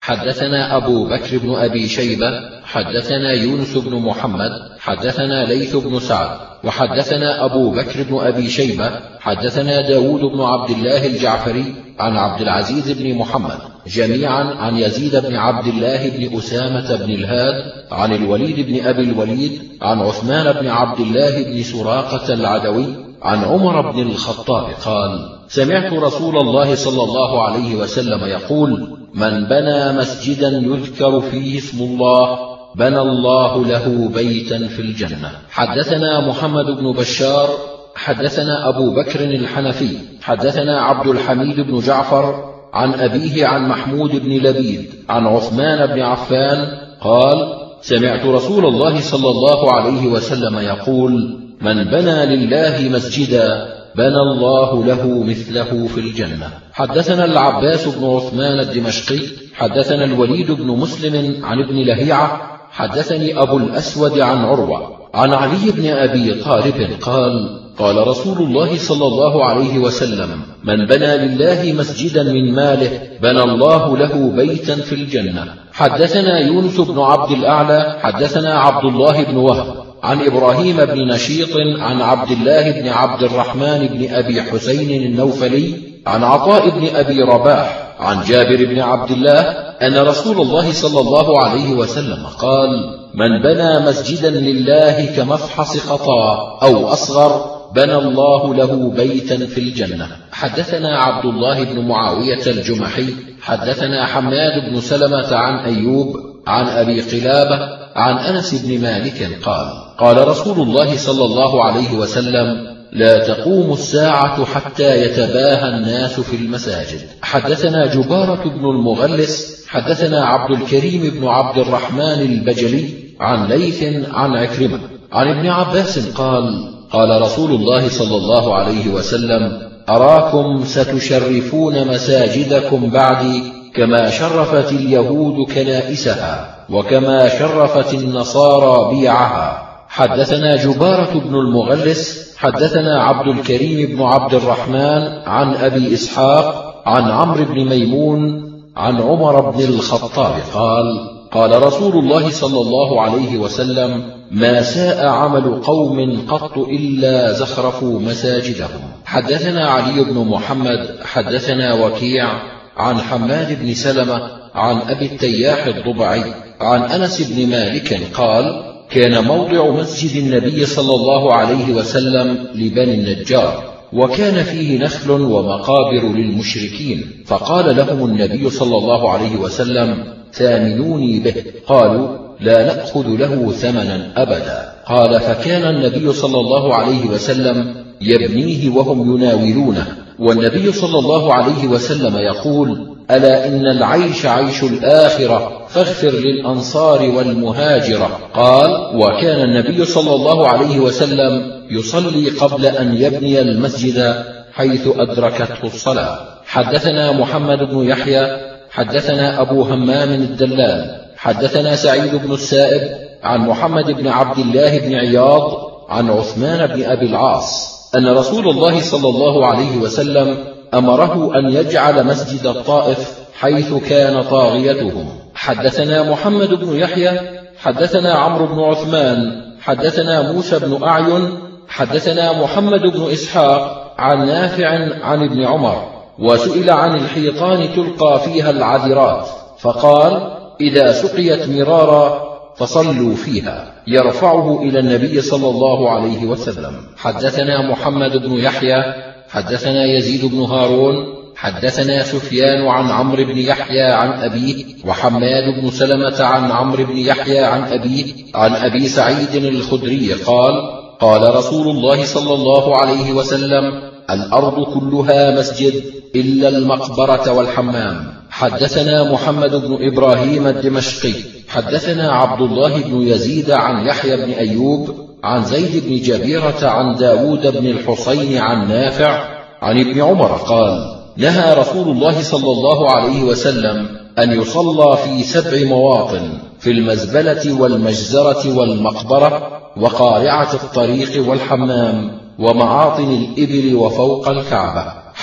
حدثنا أبو بكر بن أبي شيبة حدثنا يونس بن محمد حدثنا ليث بن سعد وحدثنا أبو بكر بن أبي شيبة حدثنا داود بن عبد الله الجعفري عن عبد العزيز بن محمد جميعا عن يزيد بن عبد الله بن أسامة بن الهاد عن الوليد بن أبي الوليد عن عثمان بن عبد الله بن سراقة العدوي عن عمر بن الخطاب قال: سمعت رسول الله صلى الله عليه وسلم يقول: من بنى مسجدا يذكر فيه اسم الله بنى الله له بيتا في الجنة. حدثنا محمد بن بشار حدثنا أبو بكر الحنفي حدثنا عبد الحميد بن جعفر عن أبيه عن محمود بن لبيد عن عثمان بن عفان قال: سمعت رسول الله صلى الله عليه وسلم يقول: من بنى لله مسجدا بنى الله له مثله في الجنة. حدثنا العباس بن عثمان الدمشقي حدثنا الوليد بن مسلم عن ابن لهيعة حدثني أبو الأسود عن عروة عن علي بن أبي طالب قال: قال رسول الله صلى الله عليه وسلم: من بنى لله مسجدا من ماله بنى الله له بيتا في الجنة. حدثنا يونس بن عبد الأعلى حدثنا عبد الله بن وهب عن إبراهيم بن نشيط عن عبد الله بن عبد الرحمن بن أبي حسين النوفلي عن عطاء بن أبي رباح عن جابر بن عبد الله أن رسول الله صلى الله عليه وسلم قال: من بنى مسجدا لله كمفحص قطاء أو أصغر بنى الله له بيتا في الجنة. حدثنا عبد الله بن معاوية الجمحي حدثنا حماد بن سلمة عن أيوب عن أبي قلابة عن أنس بن مالك قال: قال رسول الله صلى الله عليه وسلم: لا تقوم الساعة حتى يتباهى الناس في المساجد. حدثنا جبارة بن المغلس حدثنا عبد الكريم بن عبد الرحمن البجلي عن ليث عن عكرمة عن ابن عباس قال: قال رسول الله صلى الله عليه وسلم: أراكم ستشرفون مساجدكم بعدي كما شرفت اليهود كنائسها وكما شرفت النصارى بيعها. حدثنا جبارة بن المغلس حدثنا عبد الكريم بن عبد الرحمن عن أبي إسحاق عن عمرو بن ميمون عن عمر بن الخطاب قال: قال رسول الله صلى الله عليه وسلم: ما ساء عمل قوم قط إلا زخرفوا مساجدهم. حدثنا علي بن محمد حدثنا وكيع عن حماد بن سلمة عن أبي التياح الضبعي عن أنس بن مالك قال: كان موضع مسجد النبي صلى الله عليه وسلم لبني النجار، وكان فيه نخل ومقابر للمشركين، فقال لهم النبي صلى الله عليه وسلم: ثامنوني به. قالوا: لا نأخذ له ثمنا أبدا. قال: فكان النبي صلى الله عليه وسلم يبنيه وهم يناولونه، والنبي صلى الله عليه وسلم يقول: ألا إن العيش عيش الآخرة فاغفر للأنصار والمهاجرة. قال: وكان النبي صلى الله عليه وسلم يصلي قبل أن يبني المسجد حيث أدركته الصلاة. حدثنا محمد بن يحيى حدثنا أبو همام الدلال حدثنا سعيد بن السائب عن محمد بن عبد الله بن عياض عن عثمان بن أبي العاص أن رسول الله صلى الله عليه وسلم أمره أن يجعل مسجد الطائف حيث كان طاغيتهم. حدثنا محمد بن يحيى حدثنا عمرو بن عثمان حدثنا موسى بن أعين حدثنا محمد بن إسحاق عن نافع عن ابن عمر، وسئل عن الحيطان تلقى فيها العذرات، فقال: إذا سقيت مرارا فصلوا فيها، يرفعه إلى النبي صلى الله عليه وسلم. حدثنا محمد بن يحيى حدثنا يزيد بن هارون حدثنا سفيان عن عمرو بن يحيى عن أبيه، وحماد بن سلمة عن عمرو بن يحيى عن أبيه عن أبي سعيد الخدري قال: قال رسول الله صلى الله عليه وسلم: الأرض كلها مسجد إلا المقبرة والحمام. حدثنا محمد بن إبراهيم الدمشقي حدثنا عبد الله بن يزيد عن يحيى بن أيوب عن زيد بن جبيرة عن داود بن الحصين عن نافع عن ابن عمر قال: نهى رسول الله صلى الله عليه وسلم أن يصلى في 7 مواطن: في المزبلة والمجزرة والمقبرة وقارعة الطريق والحمام ومعاطن الإبل وفوق الكعبة.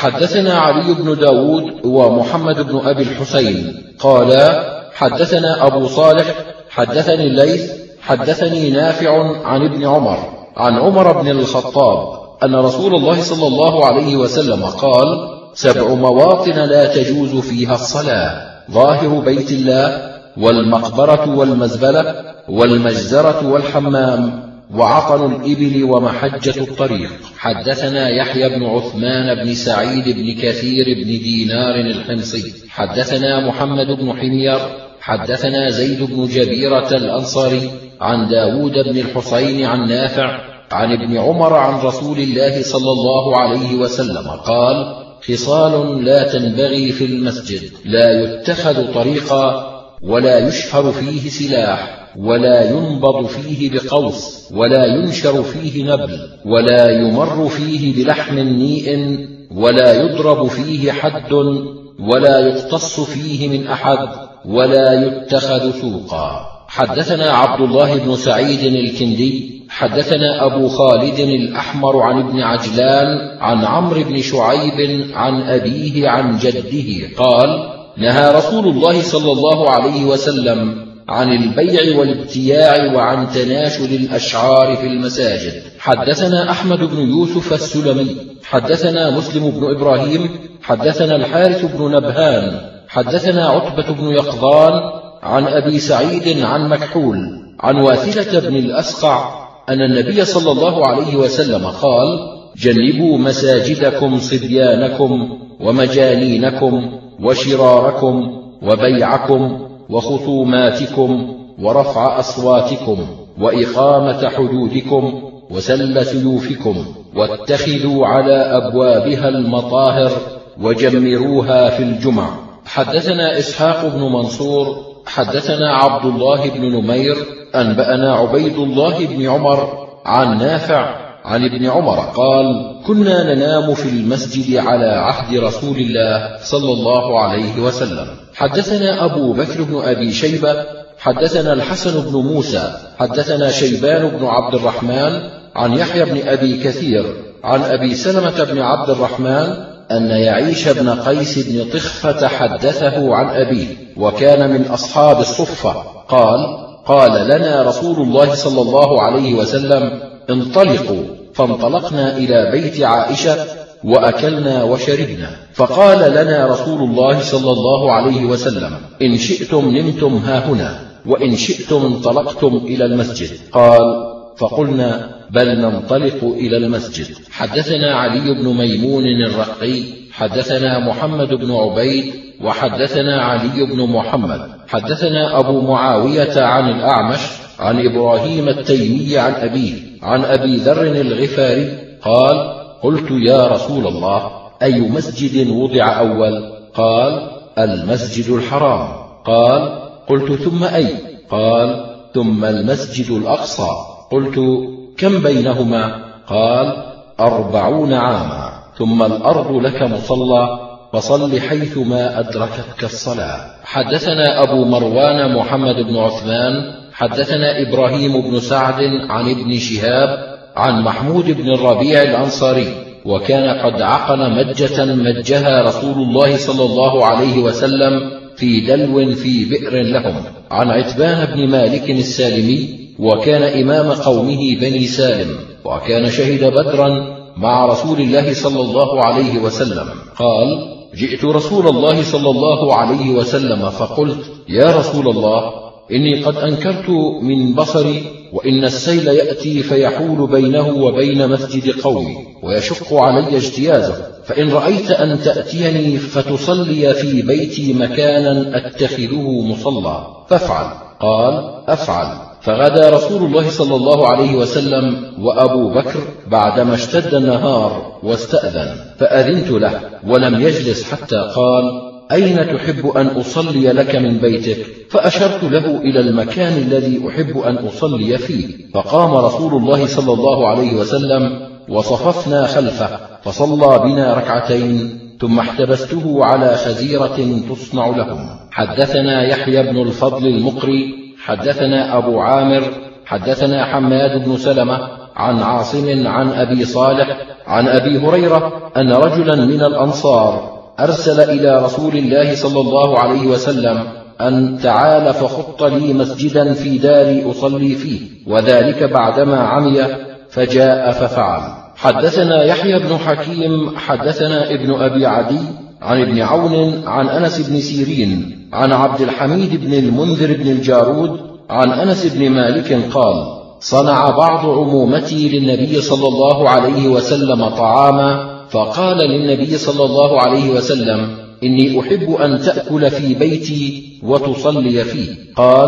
حدثنا علي بن داود ومحمد بن أبي الحسين قالا حدثنا أبو صالح حدثني الليث حدثني نافع عن ابن عمر عن عمر بن الخطاب أن رسول الله صلى الله عليه وسلم قال: 7 مواطن لا تجوز فيها الصلاة: ظاهر بيت الله، والمقبرة والمزبلة، والمجزرة والحمام، وعطن الإبل ومحجة الطريق. حدثنا يحيى بن عثمان بن سعيد بن كثير بن دينار الحمصي حدثنا محمد بن حمير حدثنا زيد بن جبيرة الأنصاري عن داود بن الحسين عن نافع عن ابن عمر عن رسول الله صلى الله عليه وسلم قال: خصال لا تنبغي في المسجد: لا يتخذ طريقا، ولا يشهر فيه سلاح، ولا ينبض فيه بقوس، ولا ينشر فيه نبل، ولا يمر فيه بلحم نيء، ولا يضرب فيه حد، ولا يقتص فيه من أحد، ولا يتخذ سوقا. حدثنا عبد الله بن سعيد الكندي حدثنا أبو خالد الأحمر عن ابن عجلان عن عمرو بن شعيب عن أبيه عن جده قال: نهى رسول الله صلى الله عليه وسلم عن البيع والابتياع وعن تناشد الأشعار في المساجد. حدثنا أحمد بن يوسف السلمي حدثنا مسلم بن إبراهيم حدثنا الحارث بن نبهان حدثنا عتبة بن يقظان عن أبي سعيد عن مكحول عن واثلة بن الأسقع أن النبي صلى الله عليه وسلم قال: جنبوا مساجدكم صبيانكم ومجانينكم وشراركم وبيعكم وخصوماتكم ورفع أصواتكم وإقامة حدودكم وسل سيوفكم، واتخذوا على أبوابها المطاهر وجمروها في الجمع. حدثنا إسحاق بن منصور حدثنا عبد الله بن نمير أنبأنا عبيد الله بن عمر عن نافع عن ابن عمر قال: كنا ننام في المسجد على عهد رسول الله صلى الله عليه وسلم. حدثنا أبو بكر بن أبي شيبة حدثنا الحسن بن موسى حدثنا شيبان بن عبد الرحمن عن يحيى بن أبي كثير عن أبي سلمة بن عبد الرحمن أن يعيش بن قيس بن طخفة حدثه عن أبيه، وكان من أصحاب الصفة، قال لنا رسول الله صلى الله عليه وسلم: انطلقوا. فانطلقنا إلى بيت عائشة وأكلنا وشربنا، فقال لنا رسول الله صلى الله عليه وسلم: إن شئتم نمتم هاهنا، وإن شئتم انطلقتم إلى المسجد. قال: فقلنا: بل ننطلق إلى المسجد. حدثنا علي بن ميمون الرقي حدثنا محمد بن عبيد وحدثنا علي بن محمد حدثنا أبو معاوية عن الأعمش عن إبراهيم التيمي عن أبيه عن أبي ذر الغفاري قال: قلت: يا رسول الله، أي مسجد وضع أول؟ قال: المسجد الحرام. قال: قلت: ثم أي؟ قال: ثم المسجد الأقصى. قلت: كم بينهما؟ قال: 40 عاما. ثم الأرض لك مصلى، فصل حيثما أدركتك الصلاة. حدثنا أبو مروان محمد بن عثمان حدثنا إبراهيم بن سعد عن ابن شهاب عن محمود بن الربيع الأنصاري، وكان قد عقن مجة مجها رسول الله صلى الله عليه وسلم في دلو في بئر لهم، عن عتبان بن مالك السالمي، وكان إمام قومه بني سالم، وكان شهد بدرا مع رسول الله صلى الله عليه وسلم. قال: جئت رسول الله صلى الله عليه وسلم فقلت: يا رسول الله، إني قد أنكرت من بصري، وإن السيل يأتي فيحول بينه وبين مسجد قومي، ويشق علي اجتيازه، فإن رأيت أن تأتيني فتصلي في بيتي مكانا أتخذه مصلى فافعل. قال: أفعل. فغدا رسول الله صلى الله عليه وسلم وأبو بكر بعدما اشتد النهار واستأذن، فأذنت له ولم يجلس حتى قال: أين تحب أن أصلي لك من بيتك؟ فأشرت له إلى المكان الذي أحب أن أصلي فيه، فقام رسول الله صلى الله عليه وسلم وصففنا خلفه، فصلى بنا ركعتين، ثم احتبسته على خزيرة تصنع لهم. حدثنا يحيى بن الفضل المقري حدثنا أبو عامر حدثنا حماد بن سلمة عن عاصم عن أبي صالح عن أبي هريرة أن رجلا من الأنصار أرسل إلى رسول الله صلى الله عليه وسلم أن تعال فخط لي مسجدا في داري أصلي فيه، وذلك بعدما عمي، فجاء ففعل. حدثنا يحيى بن حكيم حدثنا ابن أبي عدي عن ابن عون عن أنس بن سيرين عن عبد الحميد بن المنذر بن الجارود عن أنس بن مالك قال: صنع بعض عمومتي للنبي صلى الله عليه وسلم طعاما، فقال للنبي صلى الله عليه وسلم: إني أحب أن تأكل في بيتي وتصلي فيه. قال: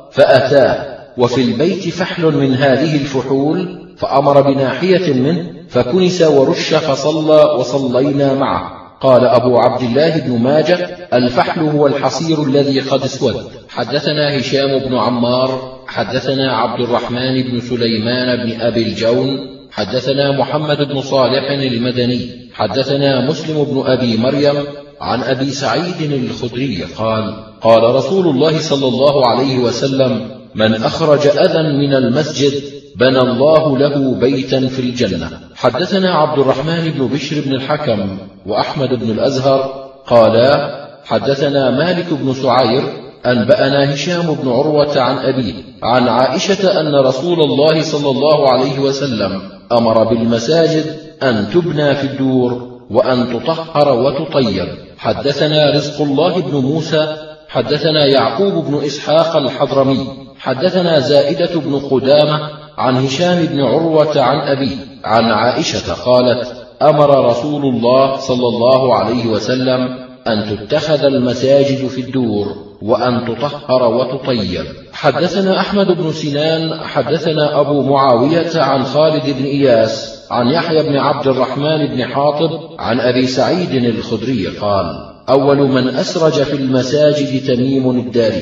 فأتاه وفي البيت فحل من هذه الفحول، فأمر بناحية منه فكنس ورش فصلى وصلينا معه. قال أبو عبد الله بن ماجه: الفحل هو الحصير الذي قد اسود. حدثنا هشام بن عمار حدثنا عبد الرحمن بن سليمان بن أبي الجون حدثنا محمد بن صالح المدني حدثنا مسلم بن أبي مريم عن أبي سعيد الخدري قال: قال رسول الله صلى الله عليه وسلم: من أخرج أذى من المسجد بنى الله له بيتا في الجنة. حدثنا عبد الرحمن بن بشر بن الحكم وأحمد بن الأزهر قالا: حدثنا مالك بن سعير أنبأنا هشام بن عروة عن أبيه عن عائشة أن رسول الله صلى الله عليه وسلم أمر بالمساجد أن تبنى في الدور وأن تطهر وتطيب. حدثنا رزق الله بن موسى حدثنا يعقوب بن إسحاق الحضرمي حدثنا زائدة بن قدامة عن هشام بن عروة عن أبيه عن عائشة قالت: أمر رسول الله صلى الله عليه وسلم أن تتخذ المساجد في الدور وأن تطهر وتطيب. حدثنا أحمد بن سنان حدثنا أبو معاوية عن خالد بن إياس عن يحيى بن عبد الرحمن بن حاطب عن أبي سعيد الخدري قال: أول من أسرج في المساجد تميم الداري.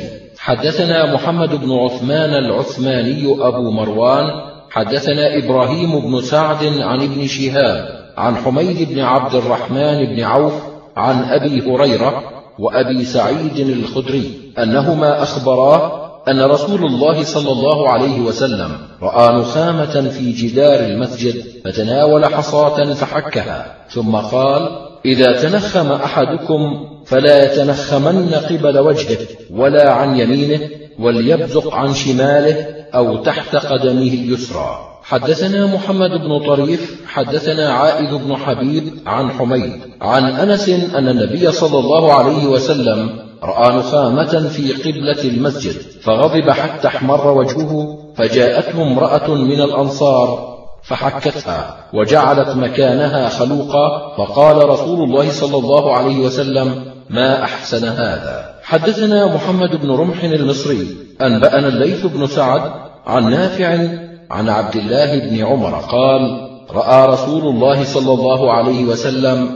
حدثنا محمد بن عثمان العثماني أبو مروان حدثنا إبراهيم بن سعد عن ابن شهاب عن حميد بن عبد الرحمن بن عوف عن أبي هريرة وأبي سعيد الخدري أنهما أخبراه أن رسول الله صلى الله عليه وسلم رأى نخامة في جدار المسجد فتناول حصاة فحكها، ثم قال: إذا تنخم أحدكم فلا يتنخمن قبل وجهه ولا عن يمينه، وليبزق عن شماله أو تحت قدمه اليسرى. حدثنا محمد بن طريف حدثنا عائد بن حبيب عن حميد عن أنس أن النبي صلى الله عليه وسلم رأى نخامة في قبلة المسجد فغضب حتى احمر وجهه، فجاءته امرأة من الأنصار فحكتها وجعلت مكانها خلوقا، فقال رسول الله صلى الله عليه وسلم: ما أحسن هذا. حدثنا محمد بن رمح المصري أنبأنا الليث بن سعد عن نافع عن عبد الله بن عمر قال: رأى رسول الله صلى الله عليه وسلم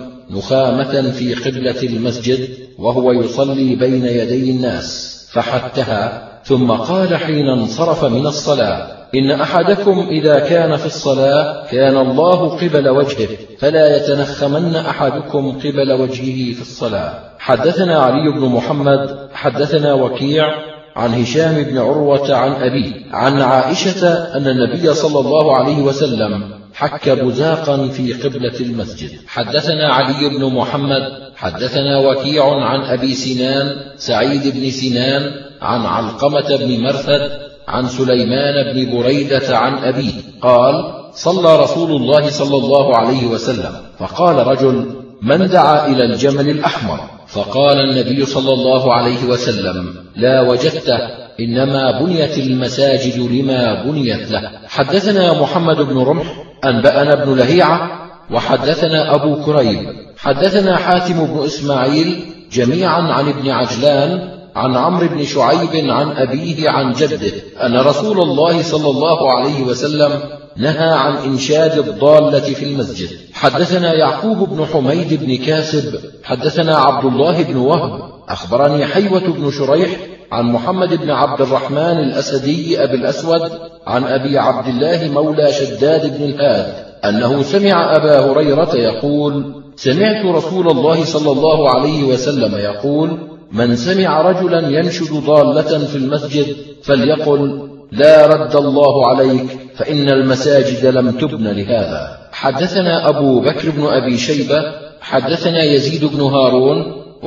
نخامة في قبلة المسجد وهو يصلي بين يدي الناس فحتها، ثم قال حين انصرف من الصلاة: إن أحدكم إذا كان في الصلاة كان الله قبل وجهه، فلا يتنخمن أحدكم قبل وجهه في الصلاة. حدثنا علي بن محمد حدثنا وكيع عن هشام بن عروة عن أبيه عن عائشة أن النبي صلى الله عليه وسلم حك بزاقا في قبلة المسجد. حدثنا علي بن محمد حدثنا وكيع عن أبي سنان سعيد بن سنان عن علقمة بن مرثد عن سليمان بن بريدة عن أبيه قال: صلى رسول الله صلى الله عليه وسلم، فقال رجل: من دعا إلى الجمل الأحمر؟ فقال النبي صلى الله عليه وسلم: لا وجدته، إنما بنيت المساجد لما بنيت له. حدثنا محمد بن رمح أنبأنا ابن لهيعة وحدثنا أبو كريب حدثنا حاتم بن إسماعيل جميعا عن ابن عجلان عن عمرو بن شعيب عن أبيه عن جده أن رسول الله صلى الله عليه وسلم نهى عن إنشاد الضالة في المسجد. حدثنا يعقوب بن حميد بن كاسب حدثنا عبد الله بن وهب أخبرني حيوة بن شريح عن محمد بن عبد الرحمن الأسدي أبي الأسود عن أبي عبد الله مولى شداد بن الهاد أنه سمع أبا هريرة يقول: سمعت رسول الله صلى الله عليه وسلم يقول: من سمع رجلا ينشد ضالة في المسجد فليقل: لا رد الله عليك، فإن المساجد لم تبن لهذا. حدثنا أبو بكر بن أبي شيبة حدثنا يزيد بن هارون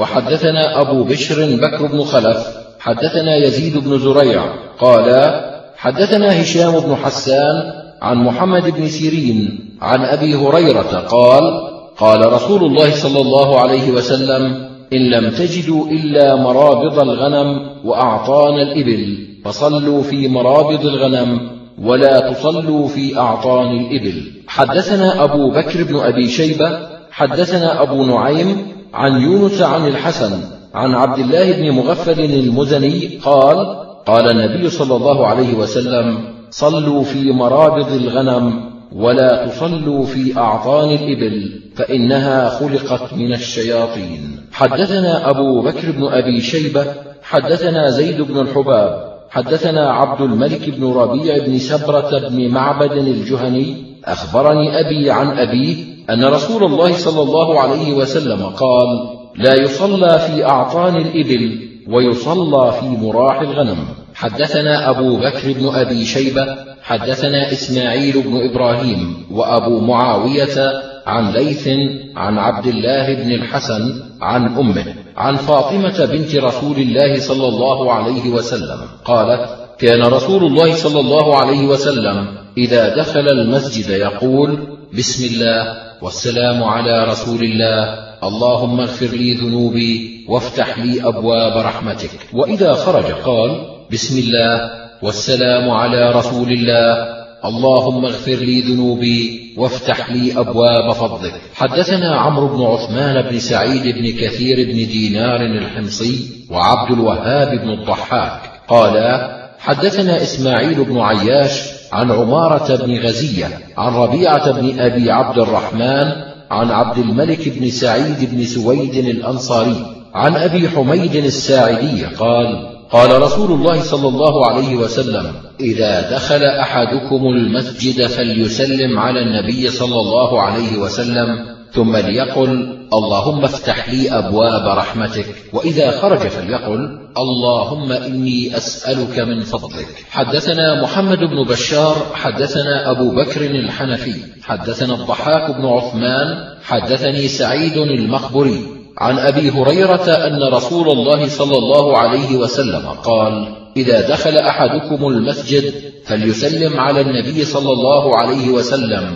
وحدثنا أبو بشر بكر بن خلف حدثنا يزيد بن زريع قال حدثنا هشام بن حسان عن محمد بن سيرين عن أبي هريرة قال قال رسول الله صلى الله عليه وسلم إن لم تجدوا إلا مرابض الغنم وأعطان الإبل فصلوا في مرابض الغنم ولا تصلوا في أعطان الإبل. حدثنا أبو بكر بن أبي شيبة حدثنا أبو نعيم عن يونس عن الحسن عن عبد الله بن مغفل المزني قال قال النبي صلى الله عليه وسلم صلوا في مرابض الغنم ولا تصلوا في أعطان الإبل فإنها خلقت من الشياطين. حدثنا أبو بكر بن أبي شيبة حدثنا زيد بن الحباب حدثنا عبد الملك بن ربيع بن سبرة بن معبد الجهني أخبرني أبي عن أبيه أن رسول الله صلى الله عليه وسلم قال لا يصلى في أعطان الإبل ويصلى في مراح الغنم. حدثنا أبو بكر بن أبي شيبة حدثنا إسماعيل بن إبراهيم وأبو معاوية عن ليث عن عبد الله بن الحسن عن أمه عن فاطمة بنت رسول الله صلى الله عليه وسلم قالت كان رسول الله صلى الله عليه وسلم إذا دخل المسجد يقول بسم الله والسلام على رسول الله اللهم اغفر لي ذنوبي وافتح لي أبواب رحمتك. وإذا خرج قال بسم الله والسلام على رسول الله اللهم اغفر لي ذنوبي وافتح لي أبواب فضلك. حدثنا عمرو بن عثمان بن سعيد بن كثير بن دينار الحمصي وعبد الوهاب بن الضحاك قالا حدثنا إسماعيل بن عياش عن عمارة بن غزية عن ربيعة بن أبي عبد الرحمن عن عبد الملك بن سعيد بن سويد الأنصاري عن أبي حميد الساعدي قال قال رسول الله صلى الله عليه وسلم إذا دخل أحدكم المسجد فليسلم على النبي صلى الله عليه وسلم ثم ليقل اللهم افتح لي أبواب رحمتك وإذا خرج فليقل اللهم إني أسألك من فضلك. حدثنا محمد بن بشار حدثنا أبو بكر الحنفي حدثنا الضحاك بن عثمان حدثني سعيد المخبري عن أبي هريرة أن رسول الله صلى الله عليه وسلم قال إذا دخل أحدكم المسجد فليسلم على النبي صلى الله عليه وسلم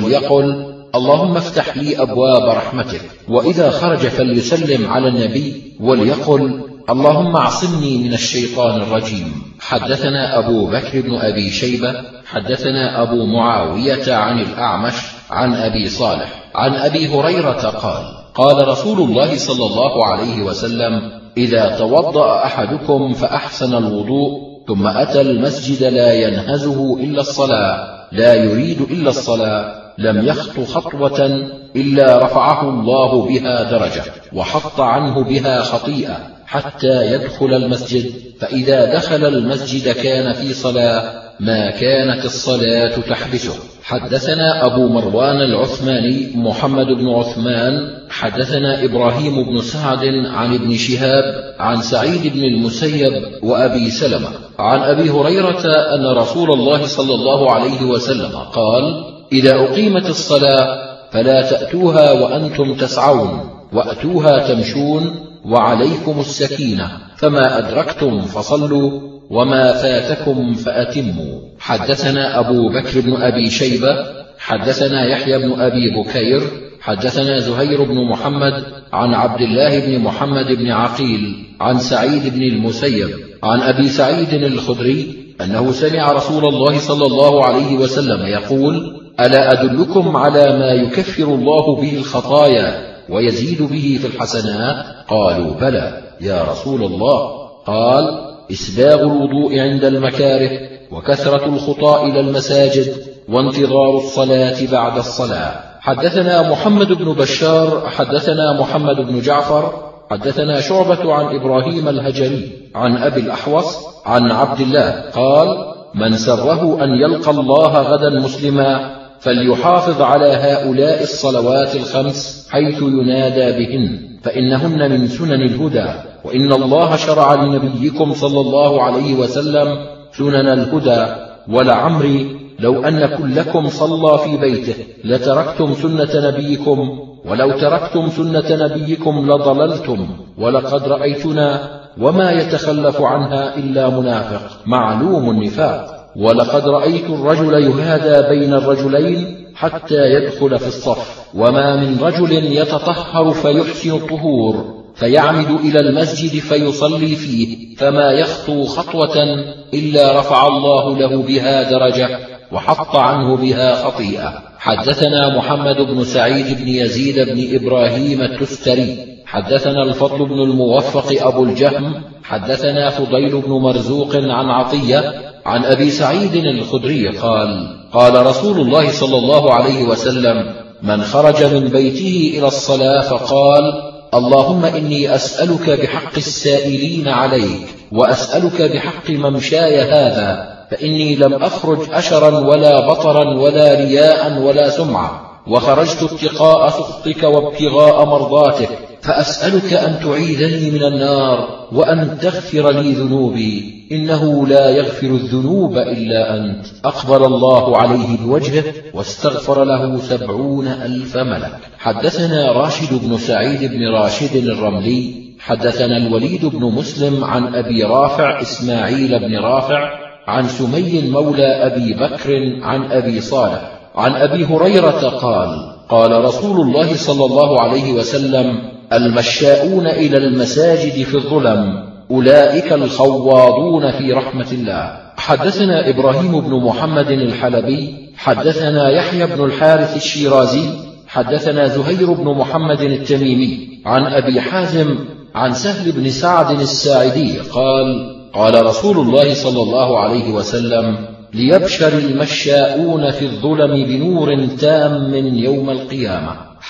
وليقل اللهم افتح لي أبواب رحمتك وإذا خرج فليسلم على النبي وليقل اللهم اعصمني من الشيطان الرجيم. حدثنا أبو بكر بن أبي شيبة حدثنا أبو معاوية عن الأعمش عن أبي صالح عن أبي هريرة قال قال رسول الله صلى الله عليه وسلم إذا توضأ أحدكم فأحسن الوضوء ثم أتى المسجد لا ينهزه إلا الصلاة لا يريد إلا الصلاة لم يخط خطوة إلا رفعه الله بها درجة وحط عنه بها خطيئة حتى يدخل المسجد فإذا دخل المسجد كان في صلاة ما كانت الصلاة تحبسه. حدثنا أبو مروان العثماني محمد بن عثمان حدثنا إبراهيم بن سعد عن ابن شهاب عن سعيد بن المسيب وأبي سلمة عن أبي هريرة أن رسول الله صلى الله عليه وسلم قال إذا أقيمت الصلاة فلا تأتوها وأنتم تسعون وأتوها تمشون وعليكم السكينة فما أدركتم فصلوا وما فاتكم فأتموا. حدثنا أبو بكر بن أبي شيبة حدثنا يحيى بن أبي بكير حدثنا زهير بن محمد عن عبد الله بن محمد بن عقيل عن سعيد بن المسيب عن أبي سعيد الخدري أنه سمع رسول الله صلى الله عليه وسلم يقول ألا أدلكم على ما يكفر الله به الخطايا ويزيد به في الحسنات؟ قالوا بلى يا رسول الله. قال إسباغ الوضوء عند المكاره وكثرة الخطى إلى المساجد وانتظار الصلاة بعد الصلاة. حدثنا محمد بن بشار حدثنا محمد بن جعفر حدثنا شعبة عن إبراهيم الهجري عن أبي الأحوص عن عبد الله قال من سره أن يلقى الله غدا مسلما فليحافظ على هؤلاء الصلوات الخمس حيث ينادى بهن فإنهن من سنن الهدى وإن الله شرع لنبيكم صلى الله عليه وسلم سنن الهدى ولعمري لو أن كلكم صلى في بيته لتركتم سنة نبيكم، ولو تركتم سنة نبيكم لضللتم، ولقد رأيتنا وما يتخلف عنها إلا منافق معلوم النفاق، ولقد رأيت الرجل يهادى بين الرجلين حتى يدخل في الصف، وما من رجل يتطهر فيحسن الطهور فيعمد إلى المسجد فيصلي فيه فما يخطو خطوة إلا رفع الله له بها درجة وحط عنه بها خطيئة. حدثنا محمد بن سعيد بن يزيد بن إبراهيم التستري حدثنا الفضل بن الموفق أبو الجهم حدثنا فضيل بن مرزوق عن عطية عن أبي سعيد الخدري قال: قال رسول الله صلى الله عليه وسلم: من خرج من بيته إلى الصلاة فقال: اللهم إني أسألك بحق السائلين عليك، وأسألك بحق ممشاي هذا، فإني لم أخرج أشرا ولا بطرا ولا رياء ولا سمعة، وخرجت اتقاء سخطك وابتغاء مرضاتك، فأسألك أن تعيذني من النار وأن تغفر لي ذنوبي، إنه لا يغفر الذنوب إلا أنت. أقبل الله عليه بوجهه واستغفر له 70,000 ملك. حدثنا راشد بن سعيد بن راشد الرملي حدثنا الوليد بن مسلم عن أبي رافع إسماعيل بن رافع عن سمي مولى أبي بكر عن أبي صالح عن أبي هريرة قال: قال رسول الله صلى الله عليه وسلم: المشاؤون إلى المساجد في الظلم أولئك الخواضون في رحمة الله. حدثنا إبراهيم بن محمد الحلبي حدثنا يحيى بن الحارث الشيرازي حدثنا زهير بن محمد التميمي عن أبي حازم عن سهل بن سعد الساعدي قال: قال رسول الله صلى الله عليه وسلم: ليبشر المشاؤون في الظلم بنور تام يوم القيامة.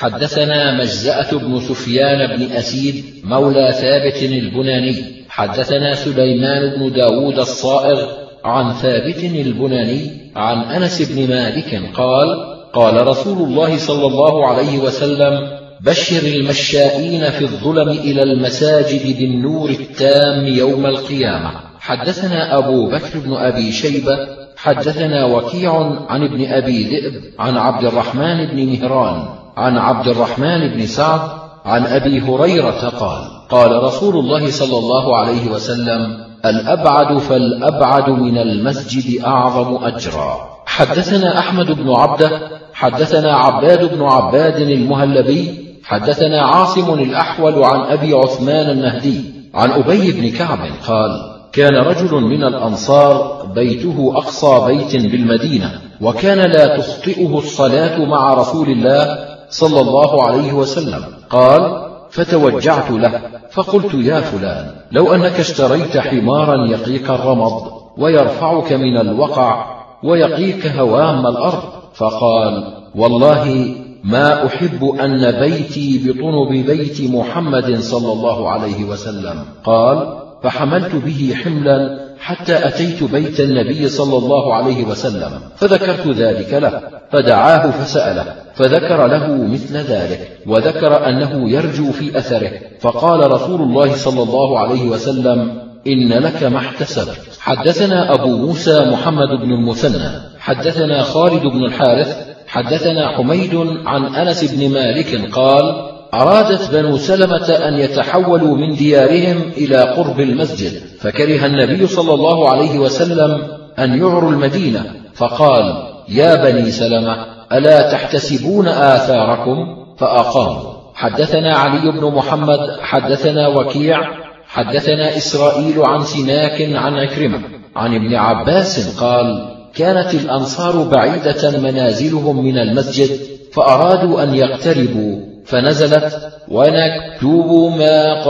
حدثنا مجزأة بن سفيان بن أسيد مولى ثابت البناني حدثنا سليمان بن داود الصائغ عن ثابت البناني عن أنس بن مالك قال: قال رسول الله صلى الله عليه وسلم: بشر المشائين في الظلم إلى المساجد بالنور التام يوم القيامة. حدثنا أبو بكر بن أبي شيبة حدثنا وكيع عن ابن أبي ذئب عن عبد الرحمن بن مهران عن عبد الرحمن بن سعد عن أبي هريرة قال: قال رسول الله صلى الله عليه وسلم: الأبعد فالأبعد من المسجد أعظم أجرا. حدثنا أحمد بن عبده حدثنا عباد بن عباد المهلبي حدثنا عاصم الأحول عن أبي عثمان النهدي عن أبي بن كعب قال: كان رجل من الأنصار بيته أقصى بيت بالمدينة، وكان لا تخطئه الصلاة مع رسول الله صلى الله عليه وسلم. قال: فتوجعت له فقلت: يا فلان، لو أنك اشتريت حمارا يقيك الرمض ويرفعك من الوقع ويقيك هوام الأرض. فقال: والله ما أحب أن بيتي بطنب بيت محمد صلى الله عليه وسلم. قال: فحملت به حملا حتى أتيت بيت النبي صلى الله عليه وسلم فذكرت ذلك له، فدعاه فسأله فذكر له مثل ذلك، وذكر أنه يرجو في أثره، فقال رسول الله صلى الله عليه وسلم: إن لك ما احتسبت. حدثنا أبو موسى محمد بن المثنى حدثنا خالد بن الحارث حدثنا حميد عن أنس بن مالك قال: أرادت بنو سلمة أن يتحولوا من ديارهم إلى قرب المسجد، فكره النبي صلى الله عليه وسلم أن يعروا المدينة، فقال: يا بني سلمة، ألا تحتسبون آثاركم؟ فأقاموا. حدثنا علي بن محمد حدثنا وكيع حدثنا إسرائيل عن سناك عن عكرمة عن ابن عباس قال: كانت الأنصار بعيدة منازلهم من المسجد، فأرادوا أن يقتربوا، فنزلت: ونكتب ما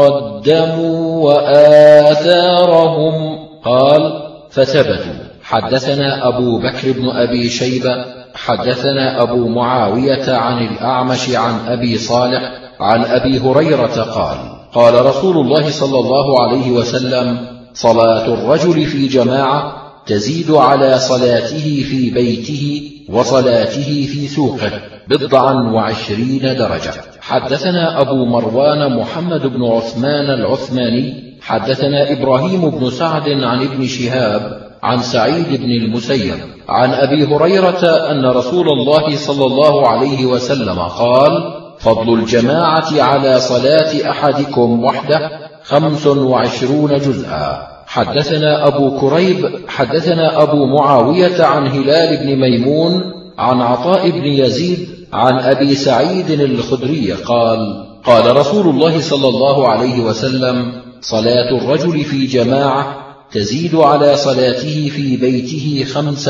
قدموا وآثارهم. قال: فثبتوا. حدثنا أبو بكر بن أبي شيبة حدثنا أبو معاوية عن الأعمش عن أبي صالح عن أبي هريرة قال: قال رسول الله صلى الله عليه وسلم: صلاة الرجل في جماعة تزيد على صلاته في بيته وصلاته في سوقه 29 درجة. حدثنا أبو مروان محمد بن عثمان العثماني حدثنا إبراهيم بن سعد عن ابن شهاب عن سعيد بن المسيب عن أبي هريرة أن رسول الله صلى الله عليه وسلم قال: فضل الجماعة على صلاة أحدكم وحده 25 جزءا. حدثنا أبو كريب حدثنا أبو معاوية عن هلال بن ميمون عن عطاء بن يزيد عن أبي سعيد الخدري قال: قال رسول الله صلى الله عليه وسلم: صلاة الرجل في جماعة تزيد على صلاته في بيته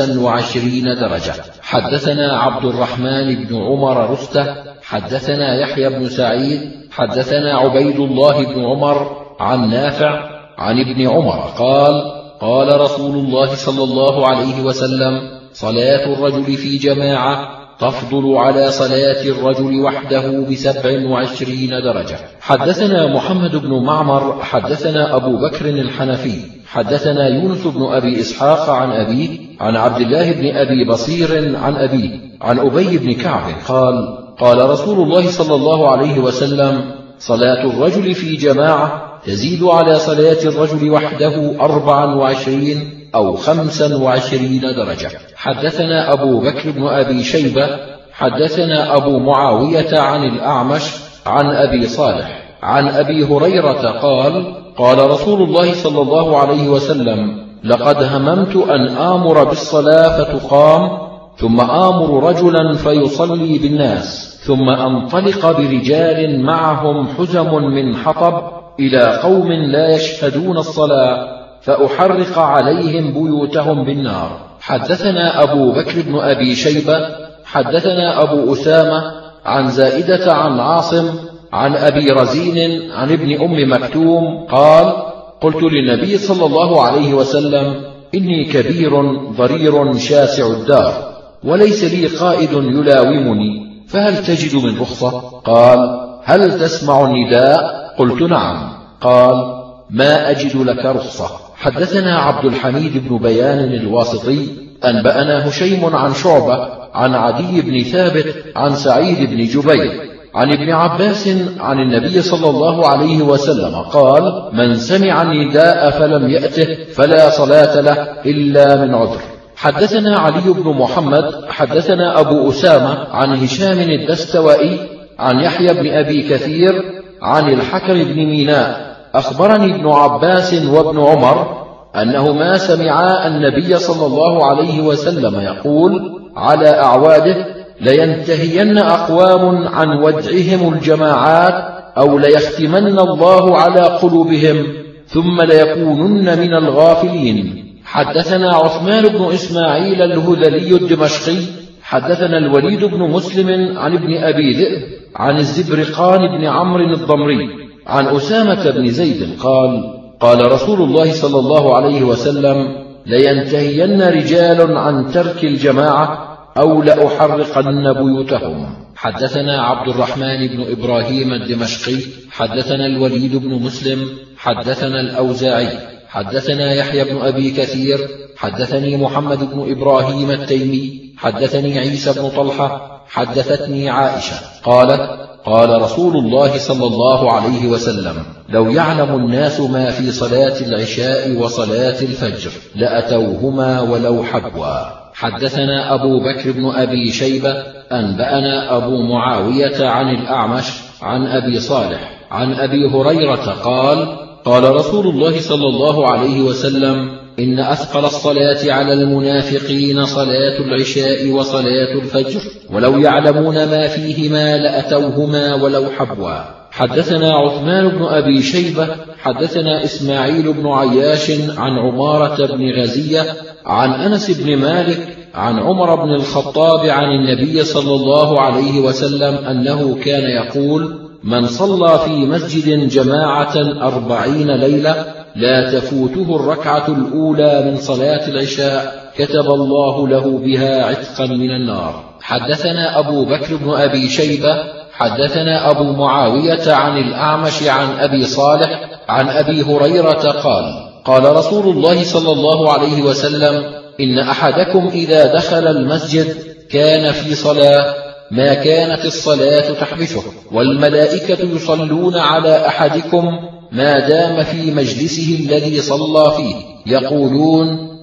25 درجة. حدثنا عبد الرحمن بن عمر رسته حدثنا يحيى بن سعيد حدثنا عبيد الله بن عمر عن نافع عن ابن عمر قال: قال رسول الله صلى الله عليه وسلم: صلاة الرجل في جماعة تفضل على صلاة الرجل وحده ب27 درجة. حدثنا محمد بن معمر حدثنا أبو بكر الحنفي حدثنا يونس بن أبي إسحاق عن أبيه عن عبد الله بن أبي بصير عن أبيه عن أبي بن كعب قال: قال رسول الله صلى الله عليه وسلم: صلاة الرجل في جماعة تزيد على صلاة الرجل وحده 24 أو 25 درجة. حدثنا أبو بكر بن أبي شيبة حدثنا أبو معاوية عن الأعمش عن أبي صالح عن أبي هريرة قال: قال رسول الله صلى الله عليه وسلم: لقد هممت أن آمر بالصلاة فتقام، ثم آمر رجلا فيصلي بالناس، ثم أنطلق برجال معهم حزم من حطب إلى قوم لا يشهدون الصلاة فأحرق عليهم بيوتهم بالنار. حدثنا أبو بكر بن أبي شيبة حدثنا أبو أسامة عن زائدة عن عاصم عن أبي رزين عن ابن أم مكتوم قال: قلت للنبي صلى الله عليه وسلم: إني كبير ضرير شاسع الدار وليس لي قائد يلاومني، فهل تجد من رخصة؟ قال: هل تسمع النداء؟ قلت: نعم. قال: ما أجد لك رخصة. حدثنا عبد الحميد بن بيان الواسطي أنبأنا هشيم عن شعبة عن عدي بن ثابت عن سعيد بن جبير عن ابن عباس عن النبي صلى الله عليه وسلم قال: من سمع النداء فلم يأته فلا صلاة له إلا من عذر. حدثنا علي بن محمد حدثنا أبو أسامة عن هشام الدستوائي عن يحيى بن أبي كثير عن الحكم بن ميناء أخبرني ابن عباس وابن عمر أنهما سمعا النبي صلى الله عليه وسلم يقول على أعواده: لينتهين أقوام عن ودعهم الجماعات أو ليختمن الله على قلوبهم ثم ليكونن من الغافلين. حدثنا عثمان بن إسماعيل الهذلي الدمشقي حدثنا الوليد بن مسلم عن ابن أبي ذئب عن الزبرقان بن عمرو الضمري عن أسامة بن زيد قال: قال رسول الله صلى الله عليه وسلم: لينتهين رجال عن ترك الجماعة أو لأحرقن بيوتهم. حدثنا عبد الرحمن بن إبراهيم الدمشقي حدثنا الوليد بن مسلم حدثنا الأوزاعي حدثنا يحيى بن أبي كثير حدثني محمد بن إبراهيم التيمي حدثني عيسى بن طلحة حدثتني عائشة قالت: قال رسول الله صلى الله عليه وسلم: لو يعلم الناس ما في صلاة العشاء وصلاة الفجر لأتوهما ولو حبوا. حدثنا أبو بكر بن أبي شيبة أنبأنا أبو معاوية عن الأعمش عن أبي صالح عن أبي هريرة قال: قال رسول الله صلى الله عليه وسلم: إن أثقل الصلاة على المنافقين صلاة العشاء وصلاة الفجر، ولو يعلمون ما فيهما لأتوهما ولو حبوا. حدثنا عثمان بن أبي شيبة حدثنا إسماعيل بن عياش عن عمارة بن غزية عن أنس بن مالك عن عمر بن الخطاب عن النبي صلى الله عليه وسلم أنه كان يقول: من صلى في مسجد جماعة 40 ليلة لا تفوته الركعة الأولى من صلاة العشاء كتب الله له بها عتقا من النار. حدثنا أبو بكر بن أبي شيبة حدثنا أبو معاوية عن الأعمش عن أبي صالح عن أبي هريرة قال: قال رسول الله صلى الله عليه وسلم: إن أحدكم إذا دخل المسجد كان في صلاة ما كانت الصلاة تحبسه، والملائكة يصلون على أحدكم ما دام في مجلسه الذي صلى فيه، يقولون: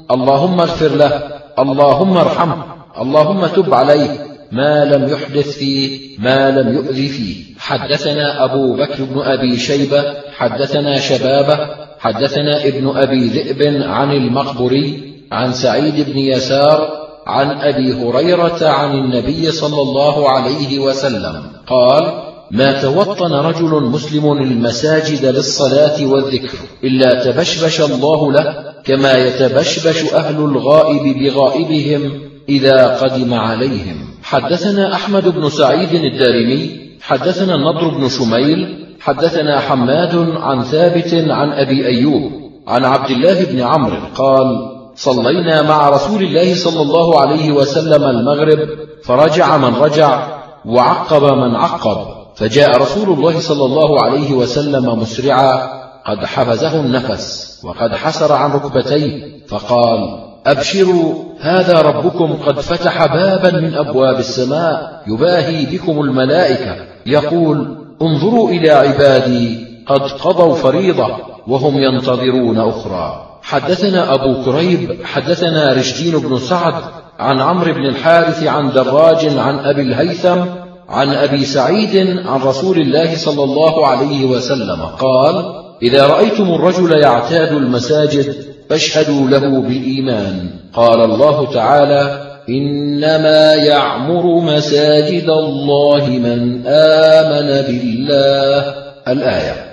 اللهم اغفر له، اللهم ارحمه، اللهم تب عليه، ما لم يحدث فيه، ما لم يؤذي فيه. حدثنا أبو بكر بن أبي شيبة حدثنا شبابه حدثنا ابن أبي ذئب عن المقبري عن سعيد بن يسار عن أبي هريرة عن النبي صلى الله عليه وسلم قال: ما توطن رجل مسلم المساجد للصلاة والذكر إلا تبشبش الله له كما يتبشبش أهل الغائب بغائبهم إذا قدم عليهم. حدثنا أحمد بن سعيد الدارمي حدثنا النضر بن شميل حدثنا حماد عن ثابت عن أبي أيوب عن عبد الله بن عمرو قال: صلينا مع رسول الله صلى الله عليه وسلم المغرب، فرجع من رجع وعقب من عقب، فجاء رسول الله صلى الله عليه وسلم مسرعا قد حفزه النفس وقد حسر عن ركبتيه، فقال: أبشروا، هذا ربكم قد فتح بابا من أبواب السماء يباهي بكم الملائكة، يقول: انظروا إلى عبادي قد قضوا فريضة وهم ينتظرون أخرى. حدثنا أبو كريب حدثنا رشدين بن سعد عن عمرو بن الحارث عن دراج عن أبي الهيثم عن أبي سعيد عن رسول الله صلى الله عليه وسلم قال: إذا رأيتم الرجل يعتاد المساجد فاشهدوا له بالإيمان. قال الله تعالى: إنما يعمر مساجد الله من آمن بالله. الآية.